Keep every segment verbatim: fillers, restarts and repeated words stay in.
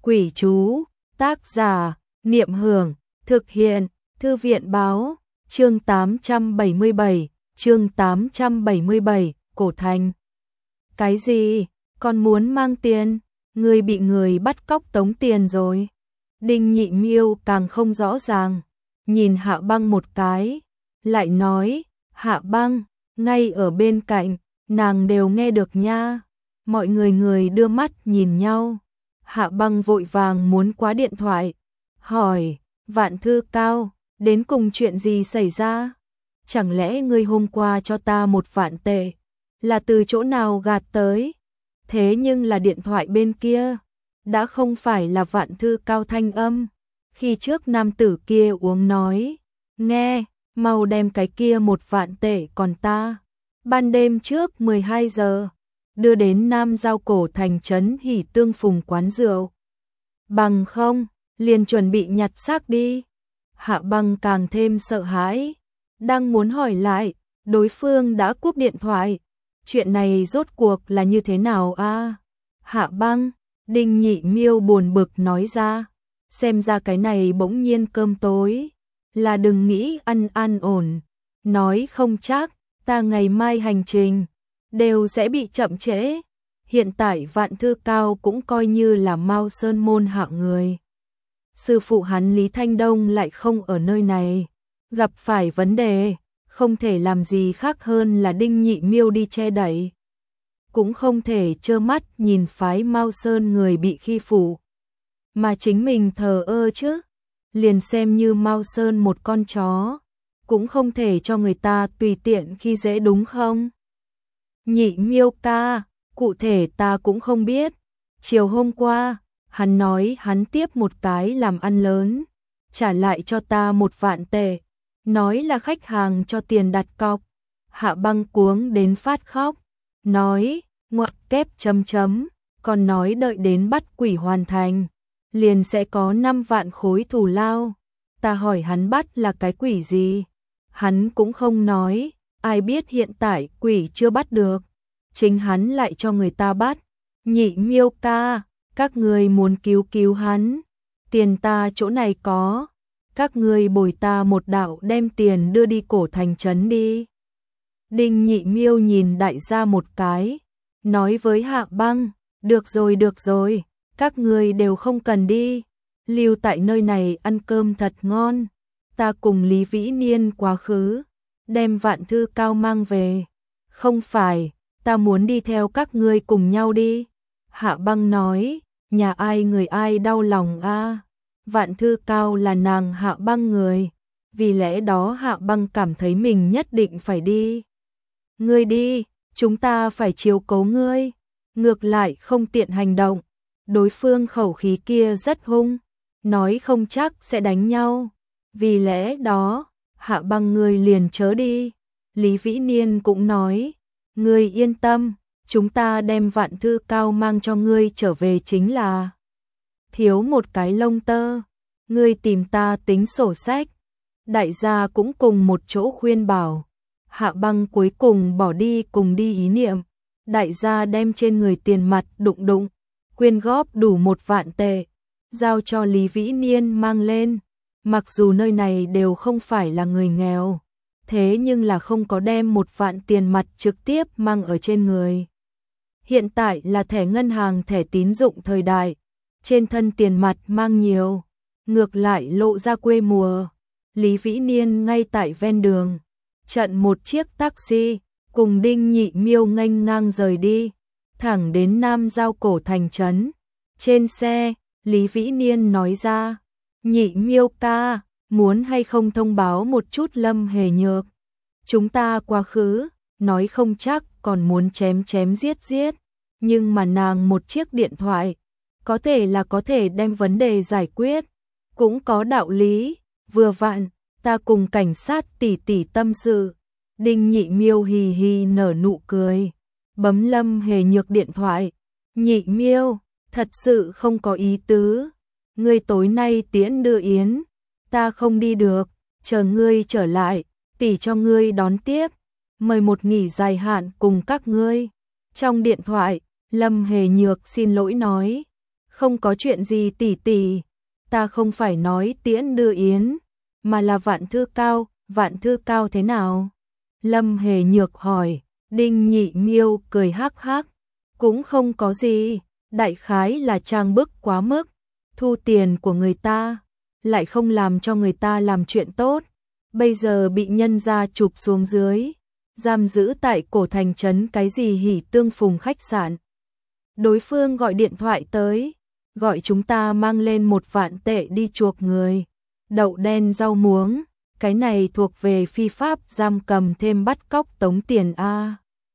Quỷ chú, tác giả, Niệm Hưởng, thực hiện, Thư viện báo, chương tám trăm bảy mươi bảy, chương tám trăm bảy mươi bảy, Cổ Thành. Cái gì? Con muốn mang tiền? Người bị người bắt cóc tống tiền rồi. Đinh Nhị Miêu càng không rõ ràng, nhìn Hạ Băng một cái, lại nói, Hạ Băng, ngay ở bên cạnh, nàng đều nghe được nha. Mọi người người đưa mắt nhìn nhau. Hạ Băng vội vàng muốn khóa điện thoại, hỏi, Vạn Thư Cao, đến cùng chuyện gì xảy ra? Chẳng lẽ ngươi hôm qua cho ta một vạn tệ, là từ chỗ nào gạt tới? Thế nhưng là điện thoại bên kia, đã không phải là Vạn Thư Cao thanh âm. Khi trước nam tử kia uống nói, nghe, mau đem cái kia một vạn tệ còn ta. Ban đêm trước mười hai giờ, đưa đến Nam Giao Cổ Thành trấn Hỉ Tương Phùng quán rượu. Bằng không, liền chuẩn bị nhặt xác đi. Hạ Băng càng thêm sợ hãi, đang muốn hỏi lại, đối phương đã cúp điện thoại. Chuyện này rốt cuộc là như thế nào a? Hạ Băng, Đinh Nhị Miêu buồn bực nói ra, xem ra cái này bỗng nhiên cơm tối, là đừng nghĩ ăn an ổn, nói không chắc, ta ngày mai hành trình, đều sẽ bị chậm trễ. Hiện tại Vạn Thư Cao cũng coi như là Mao Sơn môn hạng người. Sư phụ hắn Lý Thanh Đông lại không ở nơi này, gặp phải vấn đề, không thể làm gì khác hơn là Đinh Nhị Miêu đi che đậy. Cũng không thể trơ mắt nhìn phái Mao Sơn người bị khi phụ, mà chính mình thờ ơ chứ. Liền xem như Mao Sơn một con chó, cũng không thể cho người ta tùy tiện khi dễ đúng không? Nhị Miêu ca, cụ thể ta cũng không biết. Chiều hôm qua, hắn nói hắn tiếp một cái làm ăn lớn, trả lại cho ta một vạn tệ, nói là khách hàng cho tiền đặt cọc. Hạ Băng cuống đến phát khóc, nói, ngoặc kép chấm chấm, còn nói đợi đến bắt quỷ hoàn thành, liền sẽ có năm vạn khối thù lao. Ta hỏi hắn bắt là cái quỷ gì? Hắn cũng không nói, ai biết hiện tại quỷ chưa bắt được, chính hắn lại cho người ta bắt. Nhị Miêu ca, các người muốn cứu cứu hắn, tiền ta chỗ này có, các người bồi ta một đạo đem tiền đưa đi Cổ Thành trấn đi. Đinh Nhị Miêu nhìn đại gia một cái, nói với Hạ Băng, được rồi được rồi, các người đều không cần đi, lưu tại nơi này ăn cơm thật ngon, ta cùng Lý Vĩ Niên quá khứ, đem Vạn Thư Cao mang về. Không phải, ta muốn đi theo các ngươi cùng nhau đi. Hạ Băng nói, nhà ai người ai đau lòng a. Vạn Thư Cao là nàng Hạ Băng người, vì lẽ đó Hạ Băng cảm thấy mình nhất định phải đi. Ngươi đi, chúng ta phải chiếu cố ngươi. Ngược lại không tiện hành động. Đối phương khẩu khí kia rất hung, nói không chắc sẽ đánh nhau. Vì lẽ đó, Hạ Băng ngươi liền chớ đi. Lý Vĩ Niên cũng nói, ngươi yên tâm, chúng ta đem Vạn Thư Cao mang cho ngươi trở về chính là. Thiếu một cái lông tơ, ngươi tìm ta tính sổ sách. Đại gia cũng cùng một chỗ khuyên bảo. Hạ Băng cuối cùng bỏ đi cùng đi ý niệm. Đại gia đem trên người tiền mặt đụng đụng, quyên góp đủ một vạn tệ, giao cho Lý Vĩ Niên mang lên. Mặc dù nơi này đều không phải là người nghèo, thế nhưng là không có đem một vạn tiền mặt trực tiếp mang ở trên người. Hiện tại là thẻ ngân hàng thẻ tín dụng thời đại, trên thân tiền mặt mang nhiều, ngược lại lộ ra quê mùa. Lý Vĩ Niên ngay tại ven đường, chặn một chiếc taxi, cùng Đinh Nhị Miêu nghênh ngang rời đi, thẳng đến Nam Giao Cổ Thành trấn. Trên xe, Lý Vĩ Niên nói ra, Nhị Miêu ca, muốn hay không thông báo một chút Lâm Hề Nhược. Chúng ta quá khứ, nói không chắc còn muốn chém chém giết giết, nhưng mà nàng một chiếc điện thoại, có thể là có thể đem vấn đề giải quyết, cũng có đạo lý. Vừa vặn, ta cùng cảnh sát tỉ tỉ tâm sự. Đinh Nhị Miêu hì hì nở nụ cười, bấm Lâm Hề Nhược điện thoại. Nhị Miêu, thật sự không có ý tứ, ngươi tối nay tiễn đưa Yến, ta không đi được, chờ ngươi trở lại, tỷ cho ngươi đón tiếp, mời một nghỉ dài hạn cùng các ngươi. Trong điện thoại, Lâm Hề Nhược xin lỗi nói, Không có chuyện gì tỷ tỷ, ta không phải nói tiễn đưa yến, mà là Vạn Thư Cao, Vạn Thư Cao thế nào? Lâm Hề Nhược hỏi, Đinh Nhị Miêu cười hắc hắc, cũng không có gì, đại khái là trang bức quá mức, thu tiền của người ta, lại không làm cho người ta làm chuyện tốt, bây giờ bị nhân gia chụp xuống dưới, giam giữ tại cổ thành trấn cái gì Hỉ Tương Phùng khách sạn. Đối phương gọi điện thoại tới, gọi chúng ta mang lên một vạn tệ đi chuộc người, đậu đen rau muống, cái này thuộc về phi pháp giam cầm thêm bắt cóc tống tiền a.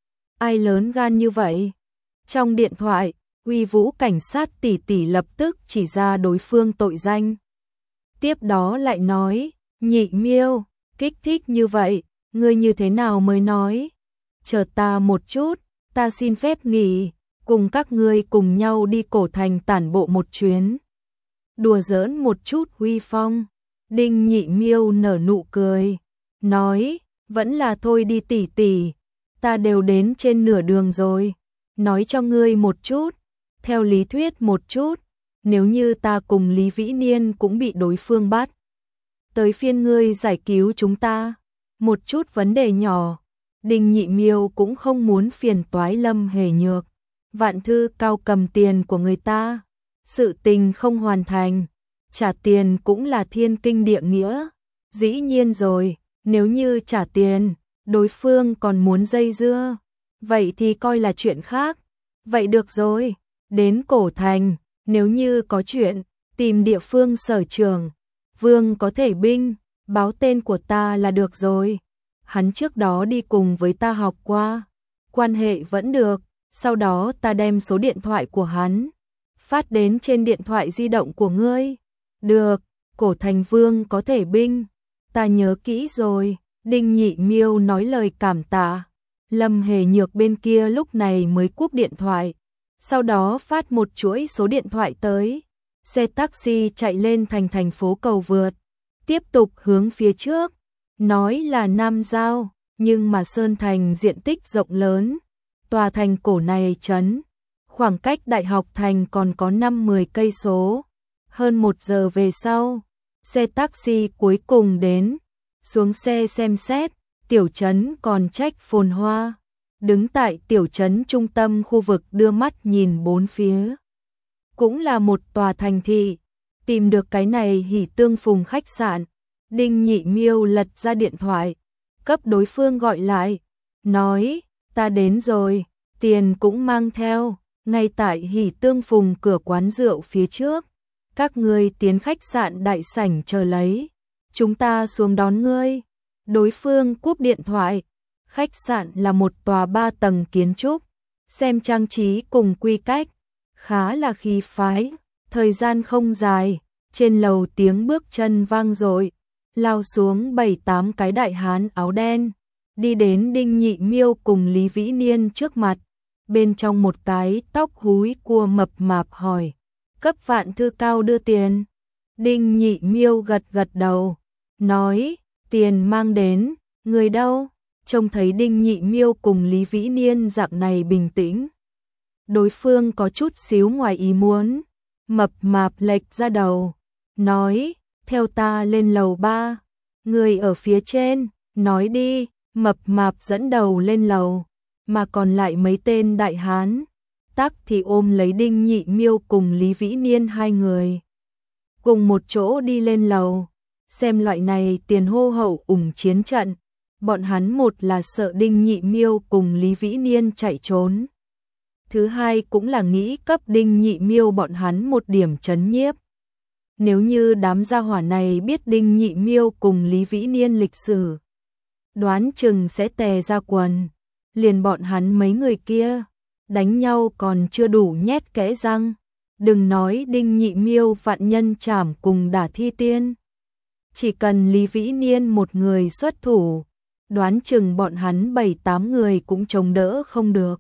Ai lớn gan như vậy? Trong điện thoại, Uy Vũ cảnh sát tỷ tỷ lập tức chỉ ra đối phương tội danh. Tiếp đó lại nói, Nhị Miêu, kích thích như vậy, ngươi như thế nào mới nói? Chờ ta một chút, ta xin phép nghỉ, cùng các ngươi cùng nhau đi cổ thành tản bộ một chuyến. Đùa giỡn một chút huy phong. Đinh Nhị Miêu nở nụ cười, nói, vẫn là thôi đi tỷ tỷ, ta đều đến trên nửa đường rồi, nói cho ngươi một chút, theo lý thuyết một chút, nếu như ta cùng Lý Vĩ Niên cũng bị đối phương bắt, tới phiên ngươi giải cứu chúng ta, một chút vấn đề nhỏ. Đinh Nhị Miêu cũng không muốn phiền toái Lâm Hề Nhược, Vạn Thư Cao cầm tiền của người ta, sự tình không hoàn thành, trả tiền cũng là thiên kinh địa nghĩa. Dĩ nhiên rồi, nếu như trả tiền, đối phương còn muốn dây dưa, vậy thì coi là chuyện khác. Vậy được rồi, đến cổ thành, nếu như có chuyện, tìm địa phương sở trường, vương có thể binh, báo tên của ta là được rồi. Hắn trước đó đi cùng với ta học qua, quan hệ vẫn được, sau đó ta đem số điện thoại của hắn phát đến trên điện thoại di động của ngươi. Được, cổ thành vương có thể binh, ta nhớ kỹ rồi. Đinh Nhị Miêu nói lời cảm tạ. Lâm Hề Nhược bên kia lúc này mới cúp điện thoại, sau đó phát một chuỗi số điện thoại tới. Xe taxi chạy lên thành thành phố cầu vượt, tiếp tục hướng phía trước. Nói là Nam Giao, nhưng mà Sơn Thành diện tích rộng lớn, tòa thành cổ này trấn, khoảng cách Đại học thành còn có năm mười cây số. Hơn một giờ về sau, xe taxi cuối cùng đến, xuống xe xem xét, tiểu trấn còn trách phồn hoa, đứng tại tiểu trấn trung tâm khu vực đưa mắt nhìn bốn phía. Cũng là một tòa thành thị, tìm được cái này Hỉ Tương Phùng khách sạn. Đinh Nhị Miêu lật ra điện thoại, cấp đối phương gọi lại, nói, ta đến rồi, tiền cũng mang theo, ngay tại Hỉ Tương Phùng cửa quán rượu phía trước. Các ngươi tiến khách sạn đại sảnh chờ lấy, chúng ta xuống đón ngươi. Đối phương cúp điện thoại. Khách sạn là một tòa ba tầng kiến trúc, xem trang trí cùng quy cách, khá là khí phái. Thời gian không dài, trên lầu tiếng bước chân vang dội, lao xuống bảy tám cái đại hán áo đen, đi đến Đinh Nhị Miêu cùng Lý Vĩ Niên trước mặt. Bên trong một cái tóc húi cua mập mạp hỏi, cấp Vạn Thư Cao đưa tiền. Đinh Nhị Miêu gật gật đầu, nói, tiền mang đến, người đâu? Trông thấy Đinh Nhị Miêu cùng Lý Vĩ Niên dạng này bình tĩnh, đối phương có chút xíu ngoài ý muốn. Mập mạp lệch ra đầu, nói, theo ta lên lầu ba, người ở phía trên, nói đi. Mập mạp dẫn đầu lên lầu, mà còn lại mấy tên đại hán tắc thì ôm lấy Đinh Nhị Miêu cùng Lý Vĩ Niên hai người, cùng một chỗ đi lên lầu. Xem loại này tiền hô hậu ủng chiến trận, bọn hắn một là sợ Đinh Nhị Miêu cùng Lý Vĩ Niên chạy trốn, thứ hai cũng là nghĩ cấp Đinh Nhị Miêu bọn hắn một điểm trấn nhiếp. Nếu như đám gia hỏa này biết Đinh Nhị Miêu cùng Lý Vĩ Niên lịch sử, đoán chừng sẽ tè ra quần. Liền bọn hắn mấy người kia, đánh nhau còn chưa đủ nhét kẽ răng, đừng nói Đinh Nhị Miêu vạn nhân trảm cùng đả thi tiên. Chỉ cần Lý Vĩ Niên một người xuất thủ, đoán chừng bọn hắn bảy tám người cũng chống đỡ không được.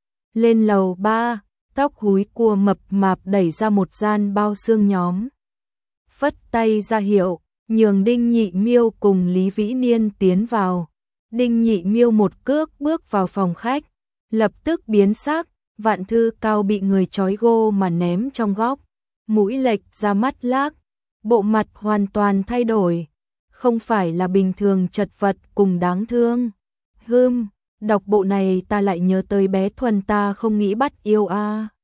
Lên lầu ba, tóc húi cua mập mạp đẩy ra một gian bao xương nhóm, phất tay ra hiệu, nhường Đinh Nhị Miêu cùng Lý Vĩ Niên tiến vào. Đinh Nhị Miêu một cước bước vào phòng khách, lập tức biến sắc, Vạn Thư Cao bị người trói gô mà ném trong góc, mũi lệch ra mắt lác, bộ mặt hoàn toàn thay đổi, không phải là bình thường chật vật cùng đáng thương. Hưm, đọc bộ này ta lại nhớ tới bé Thuần ta không nghĩ bắt yêu a. À.